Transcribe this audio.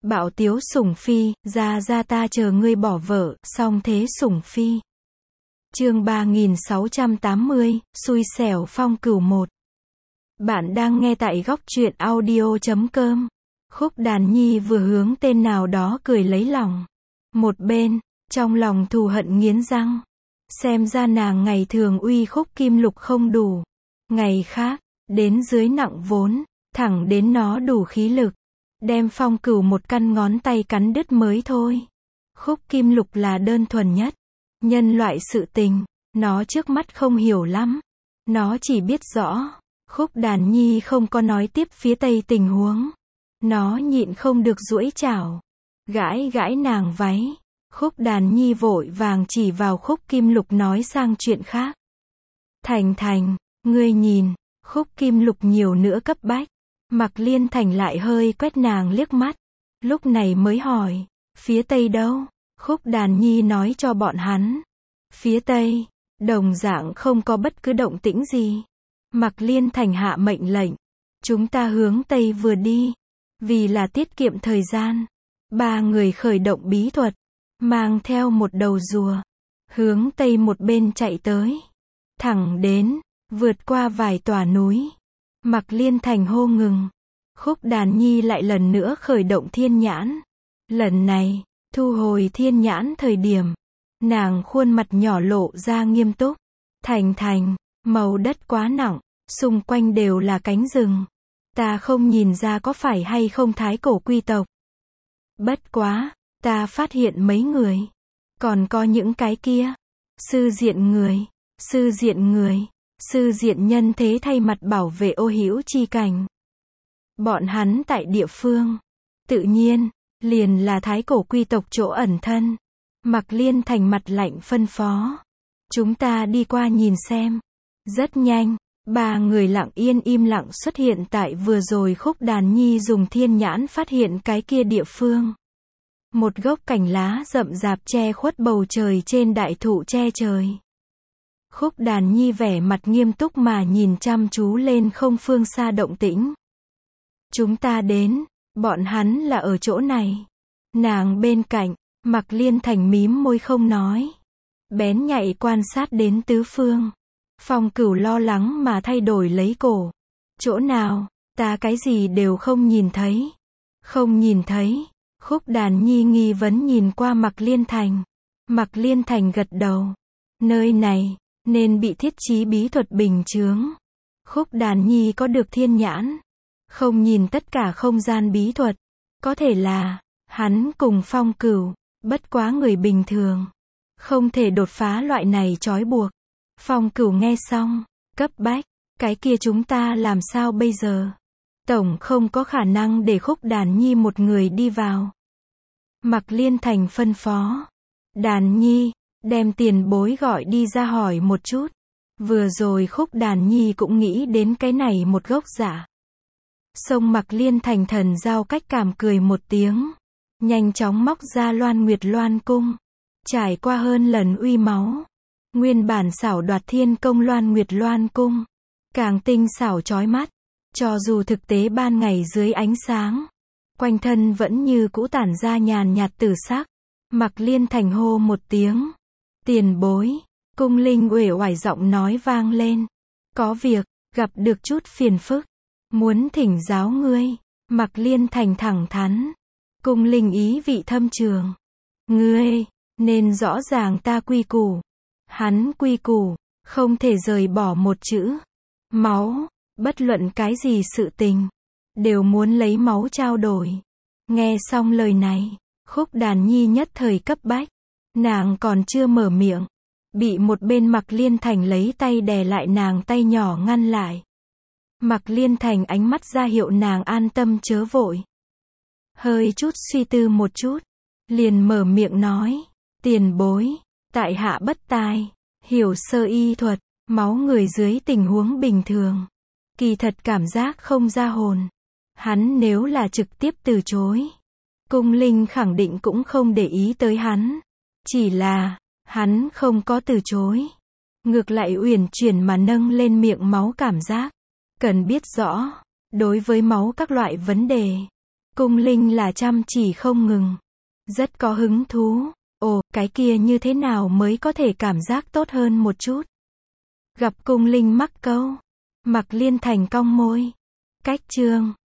Bạo tiếu sủng phi, ra ta chờ ngươi bỏ vợ, song thế sủng phi. Chương 3680, xui xẻo Phong Cửu 1. Bạn đang nghe tại góc truyện audio.com. Khúc Đàn Nhi vừa hướng tên nào đó cười lấy lòng. Một bên, trong lòng thù hận nghiến răng. Xem ra nàng ngày thường uy Khúc Kim Lục không đủ. Ngày khác, đến dưới nặng vốn, thẳng đến nó đủ khí lực. Đem Phong Cửu một căn ngón tay cắn đứt mới thôi. Khúc Kim Lục là đơn thuần nhất. Nhân loại sự tình, nó trước mắt không hiểu lắm. Nó chỉ biết rõ, Khúc Đàn Nhi không có nói tiếp phía Tây tình huống. Nó nhịn không được duỗi chảo. Gãi gãi nàng váy. Khúc Đàn Nhi vội vàng chỉ vào Khúc Kim Lục nói sang chuyện khác. Thành, ngươi nhìn, Khúc Kim Lục nhiều nữa cấp bách. Mạc Liên Thành lại hơi quét nàng liếc mắt. Lúc này mới hỏi, phía Tây đâu? Khúc Đàn Nhi nói cho bọn hắn. Phía Tây, đồng dạng không có bất cứ động tĩnh gì. Mạc Liên Thành hạ mệnh lệnh. Chúng ta hướng Tây vừa đi. Vì là tiết kiệm thời gian. Ba người khởi động bí thuật. Mang theo một đầu rùa. Hướng Tây một bên chạy tới. Thẳng đến, vượt qua vài tòa núi. Mạc Liên Thành hô ngừng. Khúc Đàn Nhi lại lần nữa khởi động thiên nhãn. Lần này, thu hồi thiên nhãn thời điểm. Nàng khuôn mặt nhỏ lộ ra nghiêm túc. Thành, màu đất quá nặng. Xung quanh đều là cánh rừng. Ta không nhìn ra có phải hay không thái cổ quy tộc. Bất quá, ta phát hiện mấy người. Còn có những cái kia. Sư diện nhân thế thay mặt bảo vệ ô hữu chi cảnh. Bọn hắn tại địa phương. Tự nhiên, liền là thái cổ quy tộc chỗ ẩn thân. Mạc Liên Thành mặt lạnh phân phó. Chúng ta đi qua nhìn xem. Rất nhanh, ba người lặng yên im lặng xuất hiện tại vừa rồi Khúc Đàn Nhi dùng thiên nhãn phát hiện cái kia địa phương. Một gốc cành lá rậm rạp che khuất bầu trời trên đại thụ che trời. Khúc Đàn Nhi vẻ mặt nghiêm túc mà nhìn chăm chú lên không phương xa động tĩnh. Chúng ta đến, bọn hắn là ở chỗ này. Nàng bên cạnh, Mạc Liên Thành mím môi không nói. Bén nhạy quan sát đến tứ phương. Phong Cửu lo lắng mà thay đổi lấy cổ. Chỗ nào, ta cái gì đều không nhìn thấy. Không nhìn thấy. Khúc Đàn Nhi nghi vấn nhìn qua Mạc Liên Thành. Mạc Liên Thành gật đầu. Nơi này, nên bị thiết trí bí thuật bình chướng. Khúc Đàn Nhi có được thiên nhãn. Không nhìn tất cả không gian bí thuật. Có thể là, hắn cùng Phong Cửu, bất quá người bình thường. Không thể đột phá loại này trói buộc. Phong Cửu nghe xong, cấp bách. Cái kia chúng ta làm sao bây giờ? Tổng không có khả năng để Khúc Đàn Nhi một người đi vào. Mạc Liên Thành phân phó. Đàn Nhi, đem tiền bối gọi đi ra hỏi một chút. Vừa rồi Khúc Đàn Nhi cũng nghĩ đến cái này một gốc giả. Sông Mạc Liên Thành thần giao cách cảm cười một tiếng. Nhanh chóng móc ra Loan Nguyệt Loan Cung. Trải qua hơn lần uy máu. Nguyên bản xảo đoạt thiên công Loan Nguyệt Loan Cung. Càng tinh xảo chói mắt. Cho dù thực tế ban ngày dưới ánh sáng. Quanh thân vẫn như cũ tản ra nhàn nhạt tử sắc. Mạc Liên Thành hô một tiếng. Tiền bối. Cung Linh uể oải giọng nói vang lên. Có việc, gặp được chút phiền phức. Muốn thỉnh giáo ngươi. Mạc Liên Thành thẳng thắn. Cung Linh ý vị thâm trường. Ngươi, nên rõ ràng ta quy củ. Hắn quy củ, không thể rời bỏ một chữ. Máu, bất luận cái gì sự tình. Đều muốn lấy máu trao đổi. Nghe xong lời này, Khúc Đàn Nhi nhất thời cấp bách. Nàng còn chưa mở miệng. Bị một bên Mạc Liên Thành lấy tay đè lại nàng tay nhỏ ngăn lại. Mạc Liên Thành ánh mắt ra hiệu nàng an tâm chớ vội. Hơi chút suy tư một chút. Liền mở miệng nói. Tiền bối, tại hạ bất tài. Hiểu sơ y thuật, máu người dưới tình huống bình thường. Kỳ thật cảm giác không ra hồn. Hắn nếu là trực tiếp từ chối. Cung Linh khẳng định cũng không để ý tới hắn. Chỉ là, hắn không có từ chối. Ngược lại uyển chuyển mà nâng lên miệng máu cảm giác. Cần biết rõ, đối với máu các loại vấn đề. Cung Linh là chăm chỉ không ngừng. Rất có hứng thú. Ồ, cái kia như thế nào mới có thể cảm giác tốt hơn một chút? Gặp Cung Linh mắc câu. Mặc Liên Thành cong môi. Cách chương.